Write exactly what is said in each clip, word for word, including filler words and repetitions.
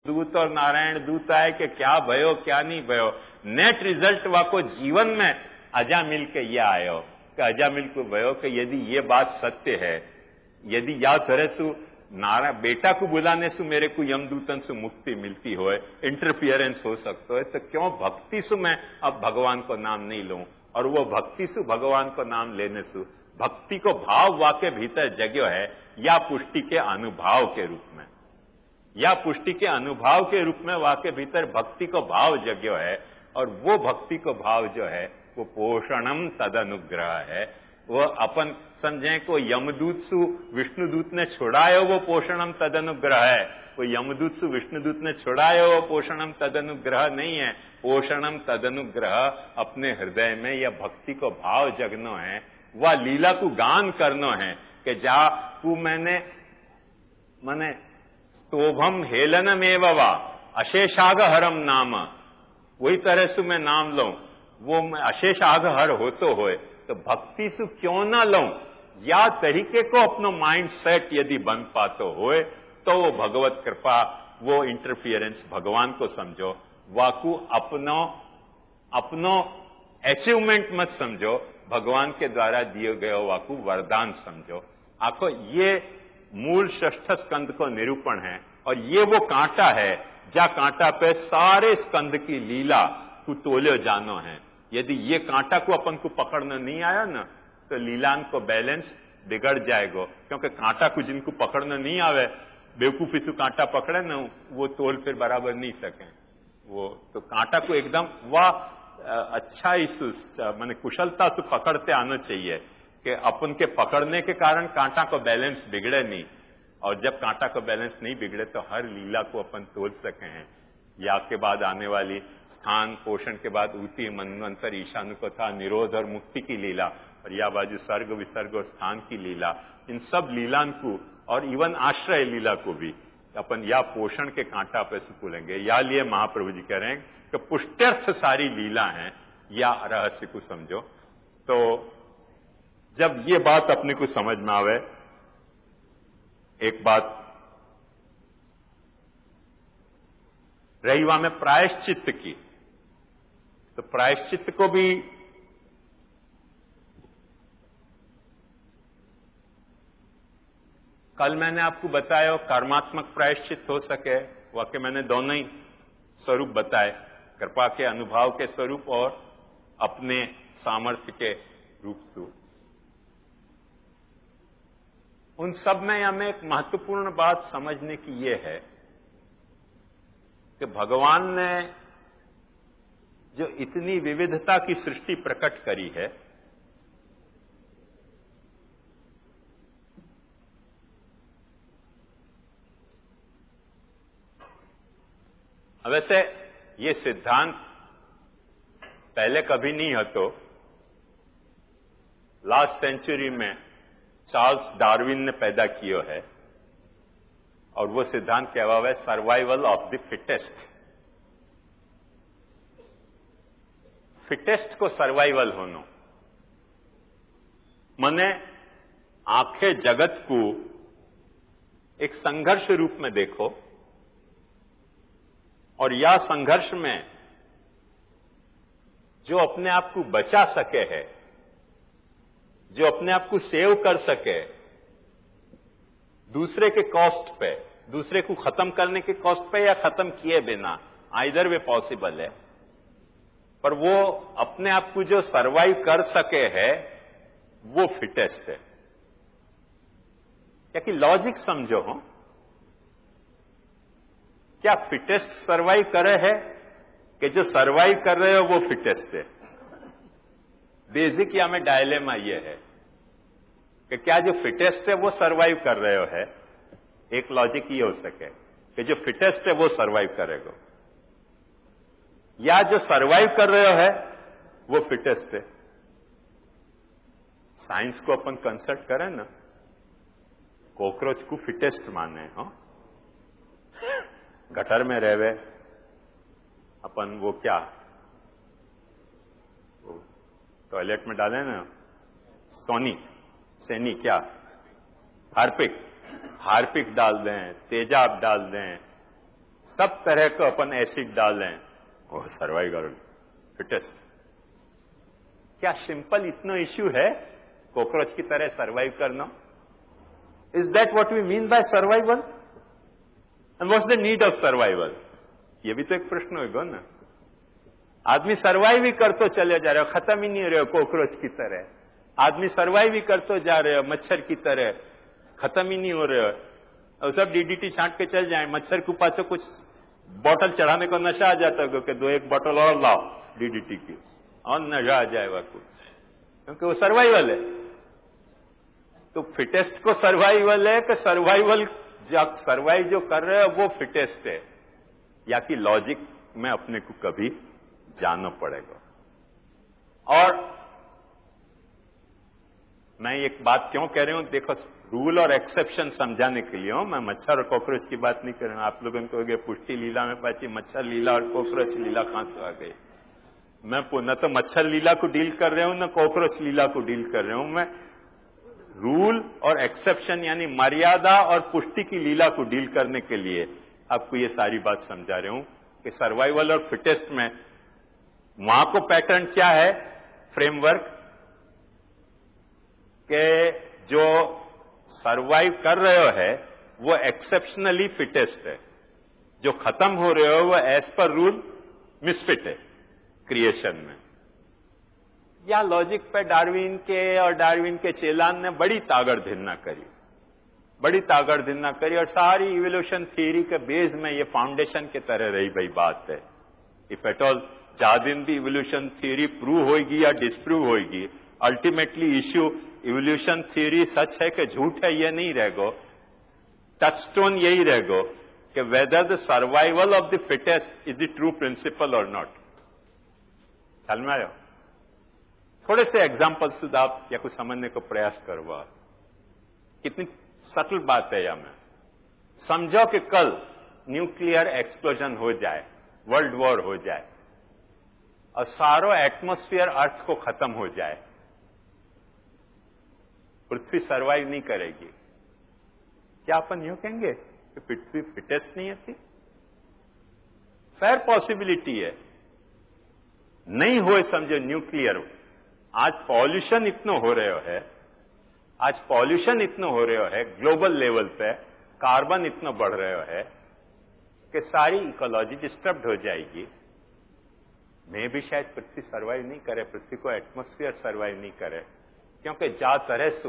दूत और नारायण दूत आए कि क्या भयो क्या नहीं भयो। नेट रिजल्ट वाको जीवन में अजा मिल के ये आयो कि अजा मिल को भयो कि यदि ये बात सत्य है, यदि या तरह सु नारायण बेटा को बुलाने से मेरे को यमदूतन से मुक्ति मिलती हो, इंटरफियरेंस हो सकता है, तो क्यों भक्ति से मैं अब भगवान को नाम नहीं लूं। और वो भक्ति से भगवान को नाम लेने से भक्ति को भाव वाके भीतर जगह है या पुष्टि के अनुभाव के रूप में, या पुष्टि के अनुभाव के रूप में वाके भीतर भक्ति को भाव जगह है। और वो भक्ति को भाव जो है वो पोषणम तद अनुग्रह है। वो अपन समझें को यमदूत सु विष्णुदूत ने छुड़ायो वो पोषणम तद अनुग्रह है, वो यमदूत सु विष्णुदूत ने छुड़ायो वो पोषणम तद अनुग्रह नहीं है। पोषणम तद अनुग्रह अपने हृदय में या भक्ति को भाव जगनो है, वह लीला को गान करनो है कि जा तू मैंने मने स्तोभम हेलनमेव वा अशेषाग हरम नाम, वही तरह से मैं नाम लूं वो मैं अशेष आग हर हो तो होए, तो भक्ति से क्यों ना लूं, या तरीके को अपनो माइंड सेट यदि बन पातो होए तो वो भगवत कृपा, वो इंटरफियरेंस भगवान को समझो, वाकू अपनो अपनो अचीवमेंट मत समझो, भगवान के द्वारा दिए गए वाकू वरदान समझो। आखो ये मूल षष्ठ स्कंद को निरूपण है। और ये वो कांटा है जा कांटा पे सारे स्कंद की लीला को तोलो जानो है। यदि ये कांटा को अपन को पकड़ना नहीं आया ना तो लीलान को बैलेंस बिगड़ जाएगा, क्योंकि कांटा को जिनको पकड़ना नहीं आवे बेवकूफी से कांटा पकड़े ना वो तोल फिर बराबर नहीं सके। वो तो कांटा को एकदम वह अच्छा इस माने कुशलता से पकड़ते आना चाहिए कि अपन के पकड़ने के कारण कांटा को बैलेंस बिगड़े नहीं। और जब कांटा को बैलेंस नहीं बिगड़े तो हर लीला को अपन तोल सके हैं। या के बाद आने वाली स्थान पोषण के बाद ऊती मनवंतर ईशानु कथा निरोध और मुक्ति की लीला, और या बाजू सर्ग विसर्ग और स्थान की लीला, इन सब लीलान को और इवन आश्रय लीला को भी अपन या पोषण के कांटा पे सुलेंगे। या लिए महाप्रभु जी कह रहे हैं कि पुष्ट्यर्थ सारी लीला है या रहस्य को समझो। तो जब ये बात अपने को समझ में आवे, एक बात रही वहां में प्रायश्चित्त की, तो प्रायश्चित्त को भी कल मैंने आपको बताया कर्मात्मक प्रायश्चित्त हो सके, वाकई मैंने दोनों ही स्वरूप बताए, कृपा के अनुभाव के स्वरूप और अपने सामर्थ्य के रूप से। उन सब में हमें एक महत्वपूर्ण बात समझने की यह है कि भगवान ने जो इतनी विविधता की सृष्टि प्रकट करी है, वैसे ये सिद्धांत पहले कभी नहीं हतो। लास्ट सेंचुरी में चार्ल्स डार्विन ने पैदा किया है और वो सिद्धांत कहवा है survival of the fittest. Fittest को सर्वाइवल होनो मने आंखें जगत को एक संघर्ष रूप में देखो और या संघर्ष में जो अपने आप को बचा सके है, जो अपने आप को सेव कर सके दूसरे के कॉस्ट पे, दूसरे को खत्म करने के कॉस्ट पे या खत्म किए बिना, आइदर वे पॉसिबल है, पर वो अपने आप को जो सरवाइव कर सके है वो फिटेस्ट है। क्या कि लॉजिक समझो हो, क्या फिटेस्ट सरवाइव करे है कि जो सरवाइव कर रहे हो वो फिटेस्ट है? बेसिक या में डायलेमा ये है कि क्या जो फिटेस्ट है वो सरवाइव कर रहे हो है। एक लॉजिक ये हो सके कि जो फिटेस्ट है वो सरवाइव करेगा, या जो सरवाइव कर रहे हो है वो फिटेस्ट है। साइंस को अपन कंसल्ट करें ना, कॉकरोच को फिटेस्ट माने हो, गटर में रहवे अपन वो क्या टॉयलेट में डाले ना सोनी सेनी क्या हार्पिक हार्पिक डाल दें, तेजाब डाल दें, सब तरह का अपन एसिड डालें, वो सर्वाइवल फिटेस्ट। क्या सिंपल इतना इश्यू है कॉकरोच की तरह सर्वाइव करना? Is that what we mean by survival? And what's the need of survival? ये भी तो एक प्रश्न होगा ना। आदमी सर्वाइव ही करते चले जा रहे हो, खत्म ही नहीं हो रहे हो कॉकरोच की तरह। आदमी सर्वाइव ही करते जा रहे हो मच्छर की तरह, खत्म ही नहीं हो रहे हो। और सब डीडीटी छांट के चल जाए, मच्छर के पास कुछ बोतल चढ़ाने को नशा आ जाता है कि दो एक बोतल और लाओ डीडीटी की, और नशा आ जाएगा कुछ, क्योंकि वो सर्वाइवल है। तो फिटेस्ट को सर्वाइवल है कि सर्वाइवल सर्वाइव जो कर रहे हो वो फिटेस्ट है? या कि लॉजिक में अपने को कभी जानना पड़ेगा। और मैं एक बात क्यों कह रही हूं, देखो रूल और एक्सेप्शन समझाने के लिए हूं, मैं मच्छर और कॉकरोच की बात नहीं कर रहा हूं। आप लोगों को कहोगे पुष्टि लीला में पाची मच्छर लीला और कॉकरोच लीला कहां से आ गई? मैं न तो मच्छर लीला को डील कर रहा हूं, न कॉकरोच लीला को डील कर रहा हूं। मैं रूल और एक्सेप्शन यानी मर्यादा और पुष्टि की लीला को डील करने के लिए आपको ये सारी बात समझा रहा हूं कि सर्वाइवल और फिटेस्ट में वहां को पैटर्न क्या है, फ्रेमवर्क के जो सर्वाइव कर रहे हो है वो एक्सेप्शनली फिटेस्ट है, जो खत्म हो रहे हो वो एज पर रूल मिसफिट है क्रिएशन में। या लॉजिक पे डार्विन के और डार्विन के चेलान ने बड़ी तागड़धिन्ना करी, बड़ी तागड़धिन्ना करी, और सारी इवोल्यूशन थ्योरी के बेस में ये फाउंडेशन के तरह रही भाई बात है। इफ एट ऑल जा दिन भी इवोल्यूशन थ्योरी प्रूव होगी या डिस्प्रूव होगी, अल्टीमेटली इश्यू इवोल्यूशन थ्योरी सच है कि झूठ है ये नहीं रहेगो, टचस्टोन यही रहेगो कि whether the survival of the fittest is the true principle और नॉट। ख्याल में आयो? थोड़े से एग्जाम्पल से आप या कुछ समझने को प्रयास करवा। कितनी सटल बात है या मैं समझो कि कल न्यूक्लियर एक्सप्लोजन हो जाए, वर्ल्ड वॉर हो जाए और सारो एटमॉस्फेयर अर्थ को खत्म हो जाए, पृथ्वी सर्वाइव नहीं करेगी, क्या अपन यूं कहेंगे कि पृथ्वी फिटेस्ट नहीं थी? फेयर पॉसिबिलिटी है, नहीं हुए समझो न्यूक्लियर। आज पॉल्यूशन इतना हो रहे है, आज पॉल्यूशन इतना हो रहे है ग्लोबल लेवल पे, कार्बन इतना बढ़ रहे है कि सारी इकोलॉजी डिस्टर्ब हो जाएगी। मैं भी शायद पृथ्वी सर्वाइव नहीं करे, पृथ्वी को एटमॉस्फेयर सर्वाइव नहीं करे, क्योंकि जा तरह से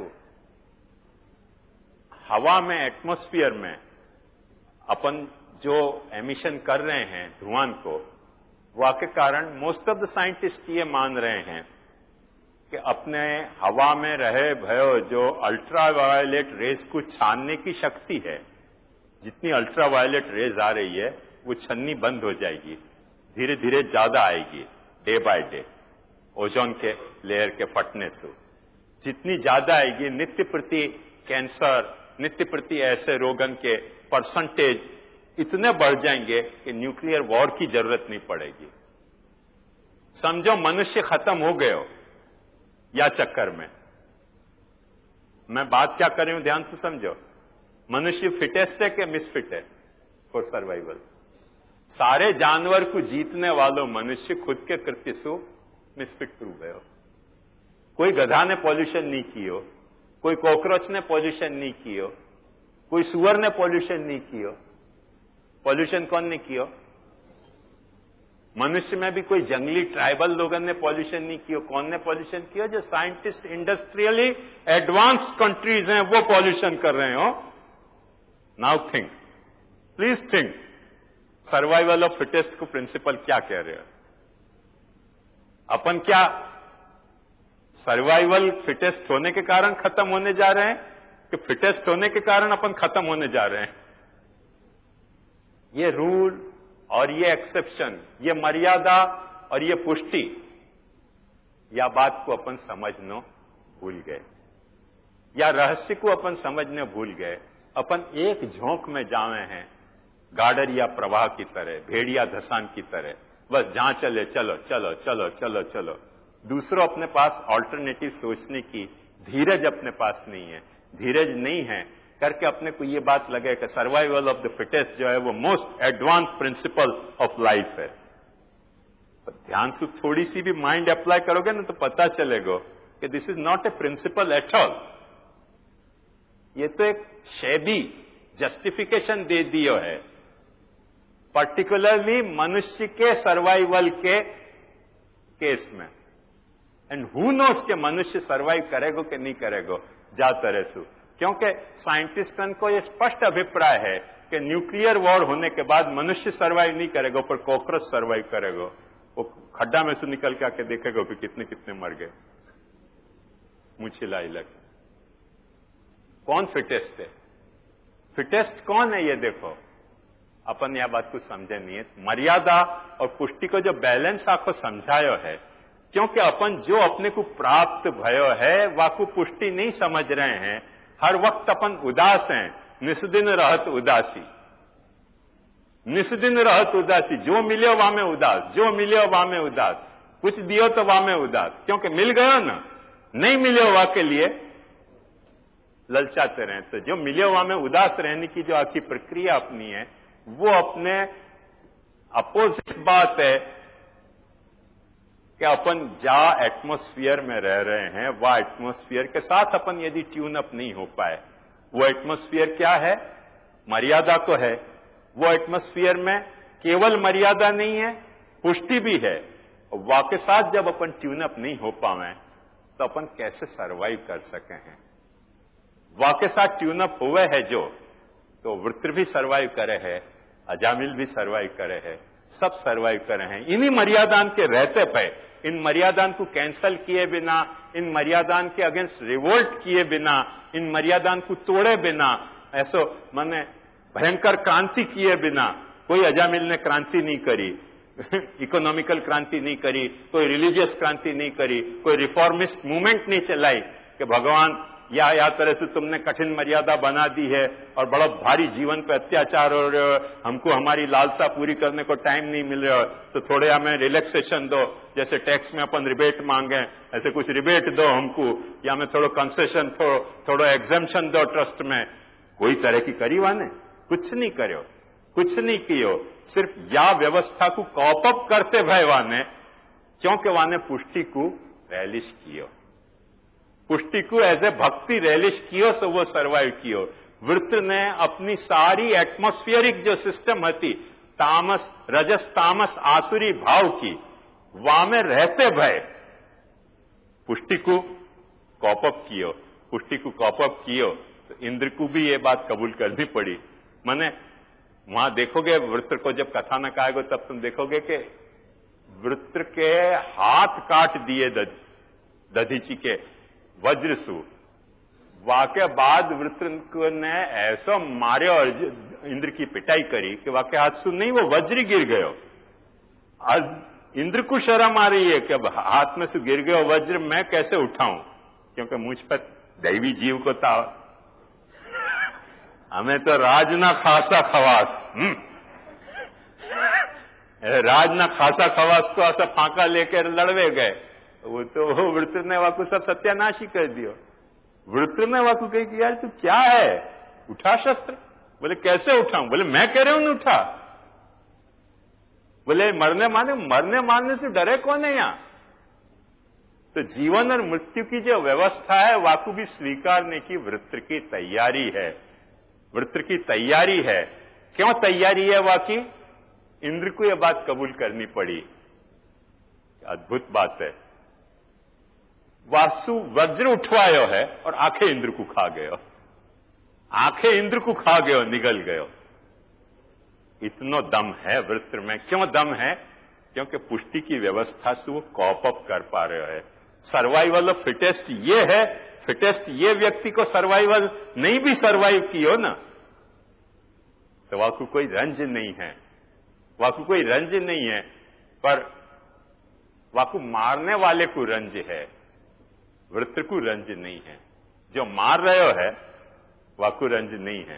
हवा में, एटमॉस्फेयर में अपन जो एमिशन कर रहे हैं धुआं को, वह के कारण मोस्ट ऑफ द साइंटिस्ट ये मान रहे हैं कि अपने हवा में रहे भयो जो अल्ट्रावायलेट रेज को छानने की शक्ति है, जितनी अल्ट्रावायलेट रेज आ रही है वो छन्नी बंद हो जाएगी, धीरे धीरे ज्यादा आएगी डे बाय डे, ओजोन के लेयर के फटने से जितनी ज्यादा आएगी, नित्य प्रति कैंसर, नित्य प्रति ऐसे रोगन के परसेंटेज इतने बढ़ जाएंगे कि न्यूक्लियर वॉर की जरूरत नहीं पड़ेगी। समझो मनुष्य खत्म हो गए हो या चक्कर में। मैं बात क्या कर रही हूं ध्यान से समझो। मनुष्य फिटेस्ट है कि मिसफिट है फॉर सर्वाइवल? सारे जानवर को जीतने वालों मनुष्य खुद के कृत्य से मिसफिट प्रूव है। कोई गधा ने पॉल्यूशन नहीं कियो, कोई कॉकरोच ने पॉल्यूशन नहीं कियो, कोई सुअर ने पॉल्यूशन नहीं कियो। पॉल्यूशन कौन ने कियो? मनुष्य में भी कोई जंगली ट्राइबल लोगों ने पॉल्यूशन नहीं किया। कौन ने पॉल्यूशन किया? जो साइंटिस्ट इंडस्ट्रियली एडवांस्ड कंट्रीज हैं वो पॉल्यूशन कर रहे हो। Now think, please think, survival of fittest को प्रिंसिपल क्या कह रहे हो? अपन क्या सर्वाइवल फिटेस्ट होने के कारण खत्म होने जा रहे हैं कि फिटेस्ट होने के कारण अपन खत्म होने जा रहे हैं? ये रूल और ये एक्सेप्शन, ये मर्यादा और ये पुष्टि, या बात को अपन समझना भूल गए, या रहस्य को अपन समझने भूल गए। अपन एक झोंक में जावे हैं, गाडर या प्रवाह की तरह, भेड़िया धसान की तरह, बस जहां चले चलो चलो चलो चलो चलो। दूसरों अपने पास ऑल्टरनेटिव सोचने की धीरज अपने पास नहीं है। धीरज नहीं है करके अपने को ये बात लगे कि सर्वाइवल ऑफ द फिटेस्ट जो है वो most advance principle of life है। तो ध्यान से थोड़ी सी भी माइंड अप्लाई करोगे ना तो पता चलेगा कि this is not a principle at all. ये तो एक शैबी जस्टिफिकेशन दे दियो है, पर्टिकुलरली मनुष्य के सर्वाइवल के केस में। एंड हु नोस के मनुष्य सर्वाइव करेगो कि नहीं करेगो जा तरह से, क्योंकि साइंटिस्टन को यह स्पष्ट अभिप्राय है कि न्यूक्लियर वॉर होने के बाद मनुष्य सर्वाइव नहीं करेगा, पर कॉकरोच सर्वाइव करेगा। वो खड्डा में से निकल के आके देखेगा कि कितने कितने मर गए, मुंह छिलाई लगे। कौन फिटेस्ट है? फिटेस्ट कौन है ये देखो, अपन यह बात को समझे नहीं है। मर्यादा और पुष्टि को जो बैलेंस आपको समझायो है, क्योंकि अपन जो अपने को प्राप्त भयो है वाकु पुष्टि नहीं समझ रहे हैं। हर वक्त अपन उदास हैं, निस्दिन रहत उदासी, निस्दिन रहत उदासी। जो मिले वहां में उदास, जो मिले वहां में उदास, कुछ दियो तो वहां में उदास, क्योंकि मिल गयो ना, नहीं मिले वहां के लिए ललचाते रहे। तो जो मिले वहां में उदास रहने की जो आखिरी प्रक्रिया अपनी है, वो अपने अपोजिट बात है कि अपन जा एटमॉस्फेयर में रह रहे हैं, वह एटमॉस्फेयर के साथ अपन यदि ट्यून अप नहीं हो पाए, वो एटमॉस्फेयर क्या है? मर्यादा को है। वो एटमॉस्फेयर में केवल मर्यादा नहीं है, पुष्टि भी है। और वह के साथ जब अपन ट्यून अप नहीं हो पाए तो अपन कैसे सर्वाइव कर सके हैं? वह के साथ ट्यून अप हुए है जो, तो वृत्र भी सर्वाइव करे है, अजामिल भी सर्वाइव करे है, सब सर्वाइव करे हैं इन्हीं मर्यादान के रहते पे। इन मर्यादान को कैंसल किए बिना, इन मर्यादान के अगेंस्ट रिवोल्ट किए बिना, इन मर्यादान को तोड़े बिना, ऐसो माने भयंकर क्रांति किए बिना, कोई अजामिल ने क्रांति नहीं करी, इकोनॉमिकल क्रांति नहीं करी, कोई रिलीजियस क्रांति नहीं करी, कोई रिफॉर्मिस्ट मूवमेंट नहीं चलाई कि भगवान या या तरह से तुमने कठिन मर्यादा बना दी है और बड़ा भारी जीवन पे अत्याचार हो रहे हो, हमको हमारी लालसा पूरी करने को टाइम नहीं मिल रहा, तो थोड़े हमें रिलैक्सेशन दो, जैसे टैक्स में अपन रिबेट मांगे ऐसे कुछ रिबेट दो हमको, या हमें थोड़ा कंसेशन, थोड़ा थोड़ा एग्जेम्पशन दो ट्रस्ट में। कोई तरह की करी वाने कुछ नहीं करो, कुछ नहीं कियो, सिर्फ या व्यवस्था को कॉप अप करते भय वाने, क्योंकि वाने पुष्टि को रैलिश कियो, पुष्टि को एज ए भक्ति रैलिश कियो, सो वो सर्वाइव कियो। वृत्र ने अपनी सारी एटमॉस्फेरिक जो सिस्टम थी, तामस रजस तामस आसुरी भाव की, वहां में रहते भय पुष्टि को कॉपअप कियो, पुष्टि को कॉपअप कियो। तो इंद्र को भी ये बात कबूल करनी पड़ी। माने वहां देखोगे वृत्र को जब कथानक आएगा तब तुम देखोगे कि वृत्र के हाथ काट दिए दधीची के वज्रसु। वाके बाद वृत्र ने ऐसा मारे और इंद्र की पिटाई करी कि वाके हाथ से नहीं, वो वज्र गिर गयो। आज इंद्र को शर्म आ रही है कि अब हाथ में से गिर गयो वज्र, मैं कैसे उठाऊं, क्योंकि मुझ पर दैवी जीव को था। हमें तो राज ना खासा खवास, राज ना खासा खवास को ऐसा फांका लेकर लड़वे गए। वो तो वृत्र ने वाकु सब सत्यानाश ही कर दियो। वृत्र ने वाकु कही कि यार तू क्या है, उठा शस्त्र। बोले कैसे उठाऊं? बोले मैं कह रहा हूं उठा। बोले मरने मारने मरने मारने से डरे कौन है यहां? तो जीवन और मृत्यु की जो व्यवस्था है वाकु भी स्वीकारने की वृत्र की तैयारी है, वृत्र की तैयारी है। क्यों तैयारी है वाकई? इंद्र को यह बात कबूल करनी पड़ी। अद्भुत बात है। वासु वज्र उठवायो है और आंखें इंद्र को खा गयो, आंखें इंद्र को खा गयो, निगल गयो। इतनो दम है वृत्र में। क्यों दम है? क्योंकि पुष्टि की व्यवस्था से वो कॉप अप कर पा रहे है। सर्वाइवल ऑफ फिटेस्ट ये है, फिटेस्ट ये व्यक्ति को सर्वाइवल नहीं भी सर्वाइव कियो ना तो वाकु कोई रंज नहीं है, वाकु कोई रंज नहीं है, पर वाकु मारने वाले को रंज है, वृत्र को रंज नहीं है। जो मार रहे है वाकु रंज नहीं है।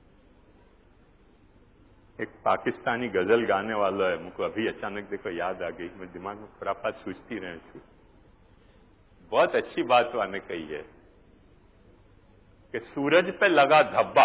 एक पाकिस्तानी गजल गाने वाला है, मुझको अभी अचानक देखो याद आ गई, मेरे दिमाग में खुराफात सोचती रहे। बहुत अच्छी बात वाने कही है कि सूरज पे लगा धब्बा,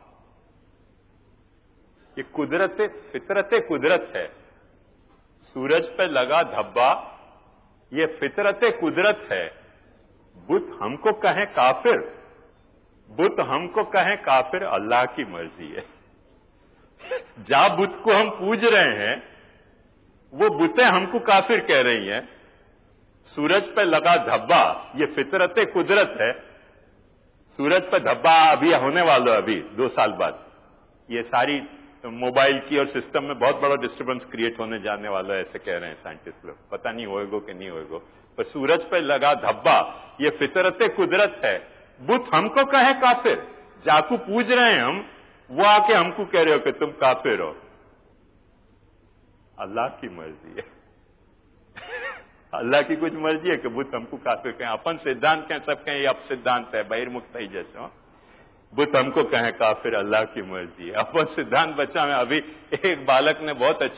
ये कुदरत फितरत कुदरत है। सूरज पे लगा धब्बा ये फितरत कुदरत है। बुत हमको कहें काफिर, बुत हमको कहें काफिर, अल्लाह की मर्जी है। जा बुत को हम पूज रहे हैं वो बुतें हमको काफिर कह रही हैं। सूरज पे लगा धब्बा ये फितरत कुदरत है। सूरज पे धब्बा अभी होने वाला है, अभी दो साल बाद ये सारी मोबाइल की और सिस्टम में बहुत बड़ा डिस्टर्बेंस क्रिएट होने जाने वाला है, ऐसे कह रहे हैं साइंटिस्ट लोग। पता नहीं होएगो कि नहीं होएगो, पर सूरज पे लगा धब्बा ये फितरत कुदरत है। बुत हमको कहे काफिर, जाकू पूज रहे हैं हम, वो आके हमको कह रहे हो कि तुम काफिर हो। अल्लाह की मर्जी है। अल्लाह की कुछ मर्जी है कि बुत हमको काफिर कहें। अपन सिद्धांत कहें, सब कहें ये अब सिद्धांत है बहिर्मुक्त ही जैसे, बुत हमको कहें काफिर, अल्लाह की मर्जी है। अपन सिद्धांत बच्चा में अभी एक बालक ने बहुत अच्छी